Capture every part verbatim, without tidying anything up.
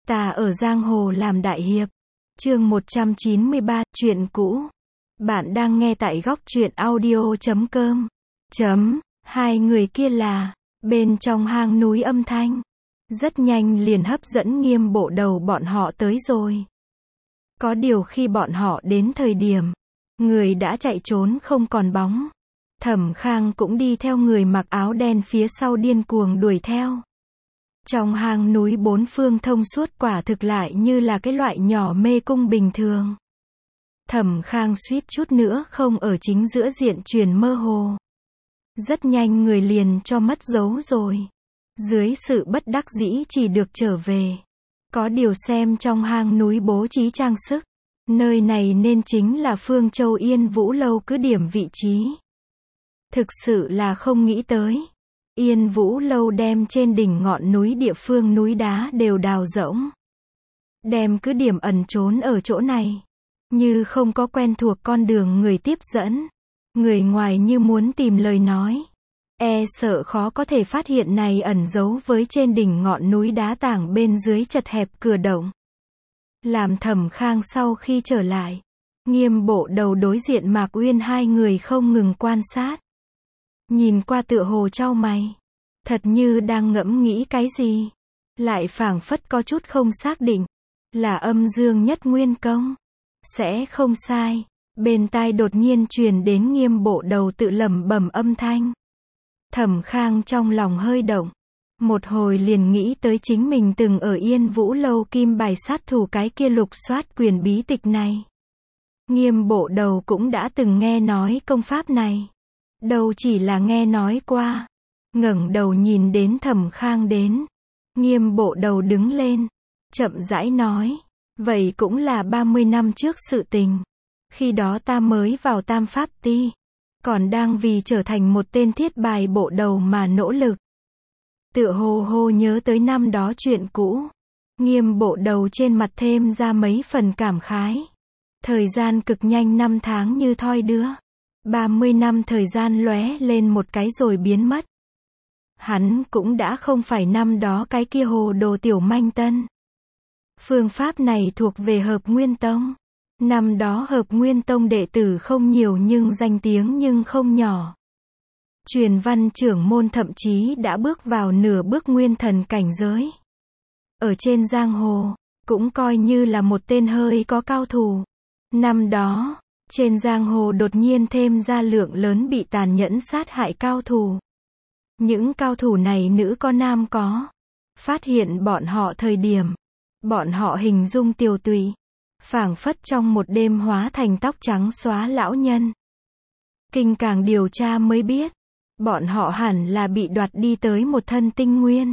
Ta ở giang hồ làm đại hiệp. Chương một trăm chín mươi ba, chuyện cũ. Bạn đang nghe tại góc truyện audio chấm com. Chấm, hai người kia là, bên trong hang núi âm thanh. Rất nhanh liền hấp dẫn Nghiêm Bộ Đầu bọn họ tới rồi. Có điều khi bọn họ đến thời điểm, người đã chạy trốn không còn bóng. Thẩm Khang cũng đi theo người mặc áo đen phía sau điên cuồng đuổi theo. Trong hang núi bốn phương thông suốt quả thực lại như là cái loại nhỏ mê cung bình thường. Thẩm Khang suýt chút nữa không ở chính giữa diện chuyển mơ hồ. Rất nhanh người liền cho mất dấu rồi. Dưới sự bất đắc dĩ chỉ được trở về. Có điều xem trong hang núi bố trí trang sức. Nơi này nên chính là Phương Châu Yên Vũ Lâu cứ điểm vị trí. Thực sự là không nghĩ tới. Yên Vũ Lâu đem trên đỉnh ngọn núi địa phương núi đá đều đào rỗng. Đem cứ điểm ẩn trốn ở chỗ này. Như không có quen thuộc con đường người tiếp dẫn. Người ngoài như muốn tìm lời nói. E sợ khó có thể phát hiện này ẩn giấu với trên đỉnh ngọn núi đá tảng bên dưới chật hẹp cửa động. Làm Thẩm Khang sau khi trở lại. Nghiêm Bộ Đầu đối diện Mạc Uyên hai người không ngừng quan sát. Nhìn qua tựa hồ chau mày. Thật như đang ngẫm nghĩ cái gì. Lại phảng phất có chút không xác định. Là âm dương nhất nguyên công. Sẽ không sai. Bên tai đột nhiên truyền đến Nghiêm Bộ Đầu tự lẩm bẩm âm thanh. Thẩm Khang trong lòng hơi động. Một hồi liền nghĩ tới chính mình từng ở Yên Vũ Lâu kim bài sát thủ cái kia lục soát quyền bí tịch này. Nghiêm Bộ Đầu cũng đã từng nghe nói công pháp này. Đâu chỉ là nghe nói qua. Ngẩng đầu nhìn đến Thẩm Khang đến. Nghiêm Bộ Đầu đứng lên. Chậm rãi nói. Vậy cũng là ba mươi năm trước sự tình. Khi đó ta mới vào Tam Pháp Ti. Còn đang vì trở thành một tên thiết bài bộ đầu mà nỗ lực. Tựa hồ hồ nhớ tới năm đó chuyện cũ. Nghiêm Bộ Đầu trên mặt thêm ra mấy phần cảm khái. Thời gian cực nhanh năm tháng như thoi đưa. ba mươi năm thời gian lóe lên một cái rồi biến mất. Hắn cũng đã không phải năm đó cái kia hồ đồ tiểu manh tân. Phương pháp này thuộc về Hợp Nguyên Tông. Năm đó Hợp Nguyên Tông đệ tử không nhiều nhưng danh tiếng nhưng không nhỏ. Truyền văn trưởng môn thậm chí đã bước vào nửa bước nguyên thần cảnh giới. Ở trên giang hồ, cũng coi như là một tên hơi có cao thủ. Năm đó, trên giang hồ đột nhiên thêm ra lượng lớn bị tàn nhẫn sát hại cao thủ. Những cao thủ này nữ có nam có. Phát hiện bọn họ thời điểm, bọn họ hình dung tiều tụy, phảng phất trong một đêm hóa thành tóc trắng xóa lão nhân. Kinh càng điều tra mới biết, bọn họ hẳn là bị đoạt đi tới một thân tinh nguyên.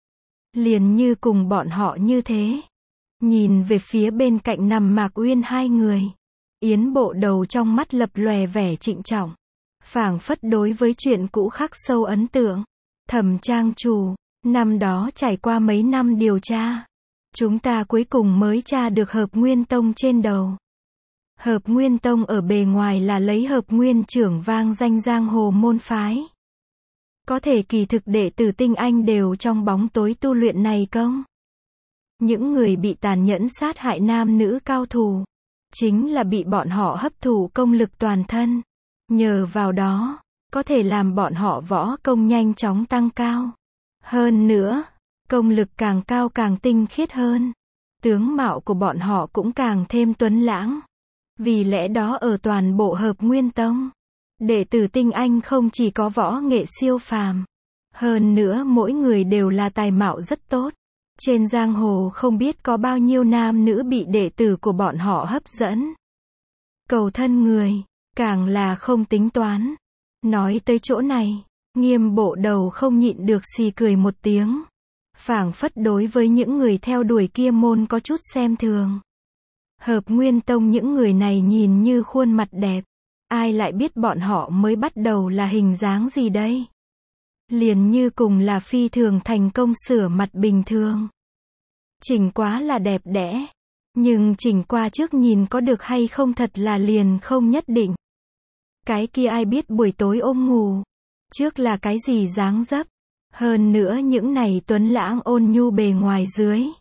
Liền như cùng bọn họ như thế. Nhìn về phía bên cạnh nằm Mạc Uyên hai người. Yến Bộ Đầu trong mắt lập lòe vẻ trịnh trọng. Phảng phất đối với chuyện cũ khắc sâu ấn tượng. Thẩm trang chủ, năm đó trải qua mấy năm điều tra. Chúng ta cuối cùng mới tra được Hợp Nguyên Tông trên đầu. Hợp Nguyên Tông ở bề ngoài là lấy Hợp Nguyên trưởng vang danh giang hồ môn phái. Có thể kỳ thực đệ tử tinh anh đều trong bóng tối tu luyện này công. Những người bị tàn nhẫn sát hại nam nữ cao thủ. Chính là bị bọn họ hấp thụ công lực toàn thân. Nhờ vào đó, có thể làm bọn họ võ công nhanh chóng tăng cao. Hơn nữa, công lực càng cao càng tinh khiết hơn. Tướng mạo của bọn họ cũng càng thêm tuấn lãng. Vì lẽ đó ở toàn bộ Hợp Nguyên Tông, đệ tử tinh anh không chỉ có võ nghệ siêu phàm. Hơn nữa mỗi người đều là tài mạo rất tốt. Trên giang hồ không biết có bao nhiêu nam nữ bị đệ tử của bọn họ hấp dẫn. Cầu thân người, càng là không tính toán. Nói tới chỗ này, Nghiêm Bộ Đầu không nhịn được xì cười một tiếng. Phảng phất đối với những người theo đuổi kia môn có chút xem thường. Hợp Nguyên Tông những người này nhìn như khuôn mặt đẹp. Ai lại biết bọn họ mới bắt đầu là hình dáng gì đây? Liền như cùng là phi thường thành công sửa mặt bình thường. Chỉnh quá là đẹp đẽ. Nhưng chỉnh qua trước nhìn có được hay không thật là liền không nhất định. Cái kia ai biết buổi tối ôm ngủ. Trước là cái gì dáng dấp. Hơn nữa những này tuấn lãng ôn nhu bề ngoài dưới.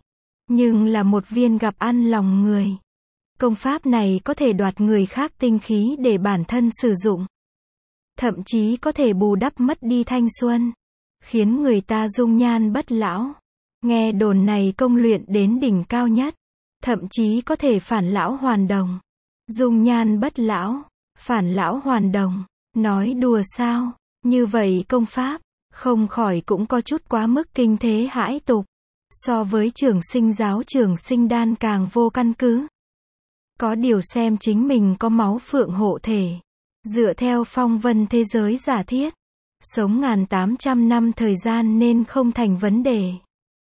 nhưng là một viên gặp ăn lòng người. Công pháp này có thể đoạt người khác tinh khí để bản thân sử dụng. Thậm chí có thể bù đắp mất đi thanh xuân, khiến người ta dung nhan bất lão. Nghe đồn này công luyện đến đỉnh cao nhất, thậm chí có thể phản lão hoàn đồng. Dung nhan bất lão, phản lão hoàn đồng, nói đùa sao? Như vậy công pháp, không khỏi cũng có chút quá mức kinh thế hãi tục. So với trường sinh giáo trường sinh đan càng vô căn cứ. Có điều xem chính mình có máu phượng hộ thể. Dựa theo phong vân thế giới giả thiết, sống ngàn tám trăm năm thời gian nên không thành vấn đề.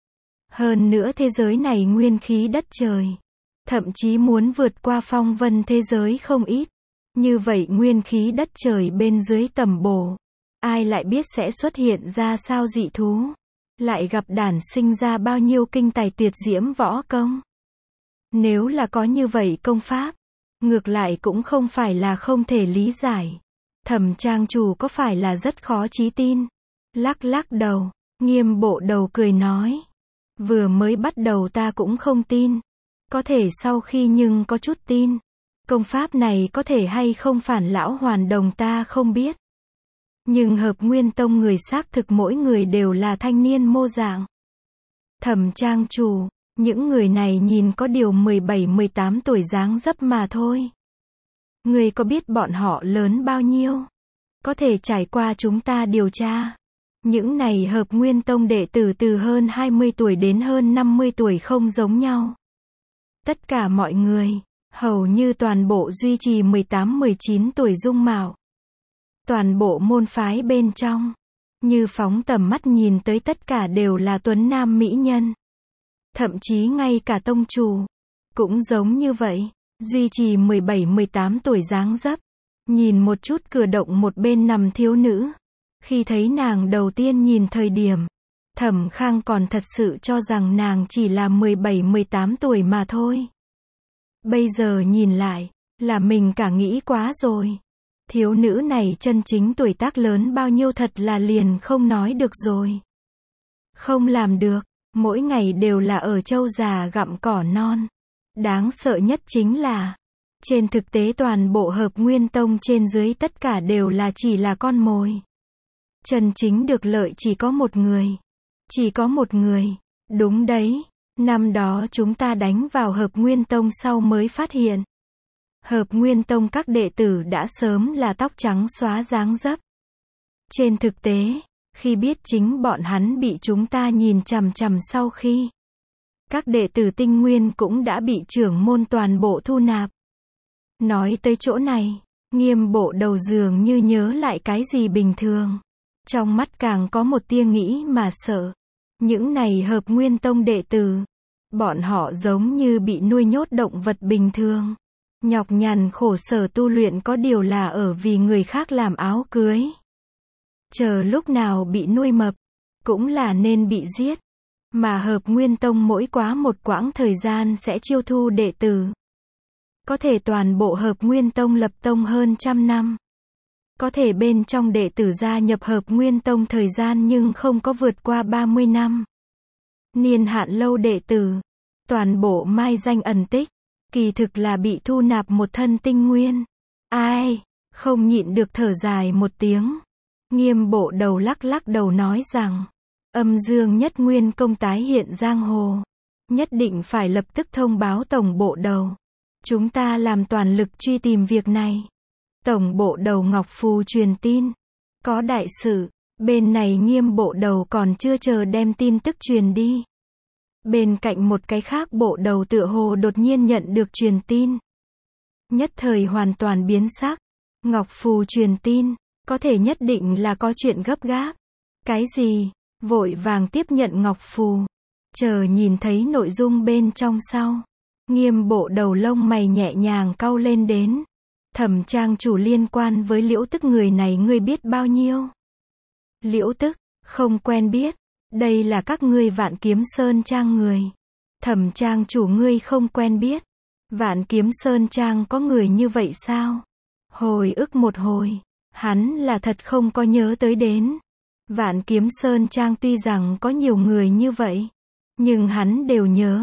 Hơn nữa thế giới này nguyên khí đất trời, thậm chí muốn vượt qua phong vân thế giới không ít. Như vậy nguyên khí đất trời bên dưới tầm bổ, ai lại biết sẽ xuất hiện ra sao dị thú, lại gặp đản sinh ra bao nhiêu kinh tài tuyệt diễm võ công. Nếu là có như vậy công pháp, ngược lại cũng không phải là không thể lý giải. Thẩm trang chủ có phải là rất khó chí tin? Lắc lắc đầu, Nghiêm Bộ Đầu cười nói. Vừa mới bắt đầu ta cũng không tin. Có thể sau khi nhưng có chút tin. Công pháp này có thể hay không phản lão hoàn đồng ta không biết. Nhưng Hợp Nguyên Tông người xác thực mỗi người đều là thanh niên mô dạng. Thẩm trang chủ, những người này nhìn có điều mười bảy mười tám tuổi dáng dấp mà thôi. Người có biết bọn họ lớn bao nhiêu? Có thể trải qua chúng ta điều tra. Những này Hợp Nguyên Tông đệ tử từ hơn hai mươi tuổi đến hơn năm mươi tuổi không giống nhau. Tất cả mọi người, hầu như toàn bộ duy trì mười tám mười chín tuổi dung mạo. Toàn bộ môn phái bên trong, như phóng tầm mắt nhìn tới tất cả đều là tuấn nam mỹ nhân. Thậm chí ngay cả tông chủ, cũng giống như vậy, duy trì mười bảy mười tám tuổi dáng dấp. Nhìn một chút cửa động một bên nằm thiếu nữ. Khi thấy nàng đầu tiên nhìn thời điểm, Thẩm Khang còn thật sự cho rằng nàng chỉ là mười bảy mười tám tuổi mà thôi. Bây giờ nhìn lại, là mình cả nghĩ quá rồi. Thiếu nữ này chân chính tuổi tác lớn bao nhiêu thật là liền không nói được rồi. Không làm được, mỗi ngày đều là ở trâu già gặm cỏ non. Đáng sợ nhất chính là, trên thực tế toàn bộ Hợp Nguyên Tông trên dưới tất cả đều là chỉ là con mồi. Chân chính được lợi chỉ có một người. Chỉ có một người. Đúng đấy, năm đó chúng ta đánh vào Hợp Nguyên Tông sau mới phát hiện. Hợp Nguyên Tông các đệ tử đã sớm là tóc trắng xóa dáng dấp. Trên thực tế, khi biết chính bọn hắn bị chúng ta nhìn chằm chằm sau khi, các đệ tử tinh nguyên cũng đã bị trưởng môn toàn bộ thu nạp. Nói tới chỗ này, Nghiêm Bộ Đầu dường như nhớ lại cái gì bình thường. Trong mắt càng có một tia nghĩ mà sợ. Những này Hợp Nguyên Tông đệ tử, bọn họ giống như bị nuôi nhốt động vật bình thường. Nhọc nhằn khổ sở tu luyện có điều là ở vì người khác làm áo cưới. Chờ lúc nào bị nuôi mập, cũng là nên bị giết. Mà Hợp Nguyên Tông mỗi quá một quãng thời gian sẽ chiêu thu đệ tử. Có thể toàn bộ Hợp Nguyên Tông lập tông hơn trăm năm. Có thể bên trong đệ tử gia nhập Hợp Nguyên Tông thời gian nhưng không có vượt qua ba mươi năm. Niên hạn lâu đệ tử, toàn bộ mai danh ẩn tích, kỳ thực là bị thu nạp một thân tinh nguyên. Ai, không nhịn được thở dài một tiếng. Nghiêm Bộ Đầu lắc lắc đầu nói rằng, âm dương nhất nguyên công tái hiện giang hồ. Nhất định phải lập tức thông báo Tổng Bộ Đầu. Chúng ta làm toàn lực truy tìm việc này. Tổng Bộ Đầu Ngọc Phù truyền tin. Có đại sự, bên này Nghiêm Bộ Đầu còn chưa chờ đem tin tức truyền đi. Bên cạnh một cái khác bộ đầu tựa hồ đột nhiên nhận được truyền tin. Nhất thời hoàn toàn biến sắc. Ngọc Phù truyền tin, có thể nhất định là có chuyện gấp gáp. Cái gì? Vội vàng tiếp nhận Ngọc Phù. Chờ nhìn thấy nội dung bên trong sau. Nghiêm Bộ Đầu lông mày nhẹ nhàng cau lên đến. Thẩm trang chủ liên quan với Liễu Tức người này ngươi biết bao nhiêu? Liễu Tức, không quen biết. Đây là các ngươi Vạn Kiếm Sơn Trang người. Thẩm trang chủ ngươi không quen biết. Vạn Kiếm Sơn Trang có người như vậy sao? Hồi ức một hồi, hắn là thật không có nhớ tới đến. Vạn Kiếm Sơn Trang tuy rằng có nhiều người như vậy, nhưng hắn đều nhớ.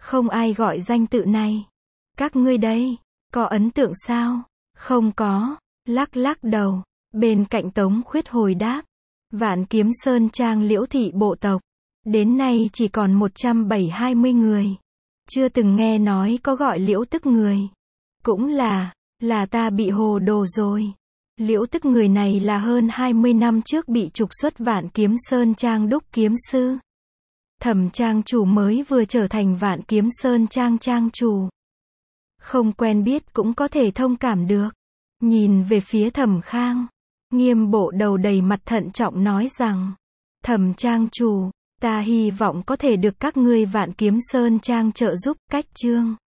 Không ai gọi danh tự này. Các ngươi đây, có ấn tượng sao? Không có. Lắc lắc đầu. Bên cạnh Tống Khuyết hồi đáp. Vạn Kiếm Sơn Trang Liễu thị bộ tộc. Đến nay chỉ còn một trăm bảy hai mươi người. Chưa từng nghe nói có gọi Liễu Tức người. Cũng là, là ta bị hồ đồ rồi. Liễu Tức người này là hơn hai mươi năm trước bị trục xuất Vạn Kiếm Sơn Trang đúc kiếm sư. Thẩm trang chủ mới vừa trở thành Vạn Kiếm Sơn Trang trang chủ. Không quen biết cũng có thể thông cảm được. Nhìn về phía Thẩm Khang, Nghiêm Bộ đầu đầy mặt thận trọng nói rằng, Thẩm trang chủ, ta hy vọng có thể được các ngươi Vạn Kiếm Sơn Trang trợ giúp. Cách chương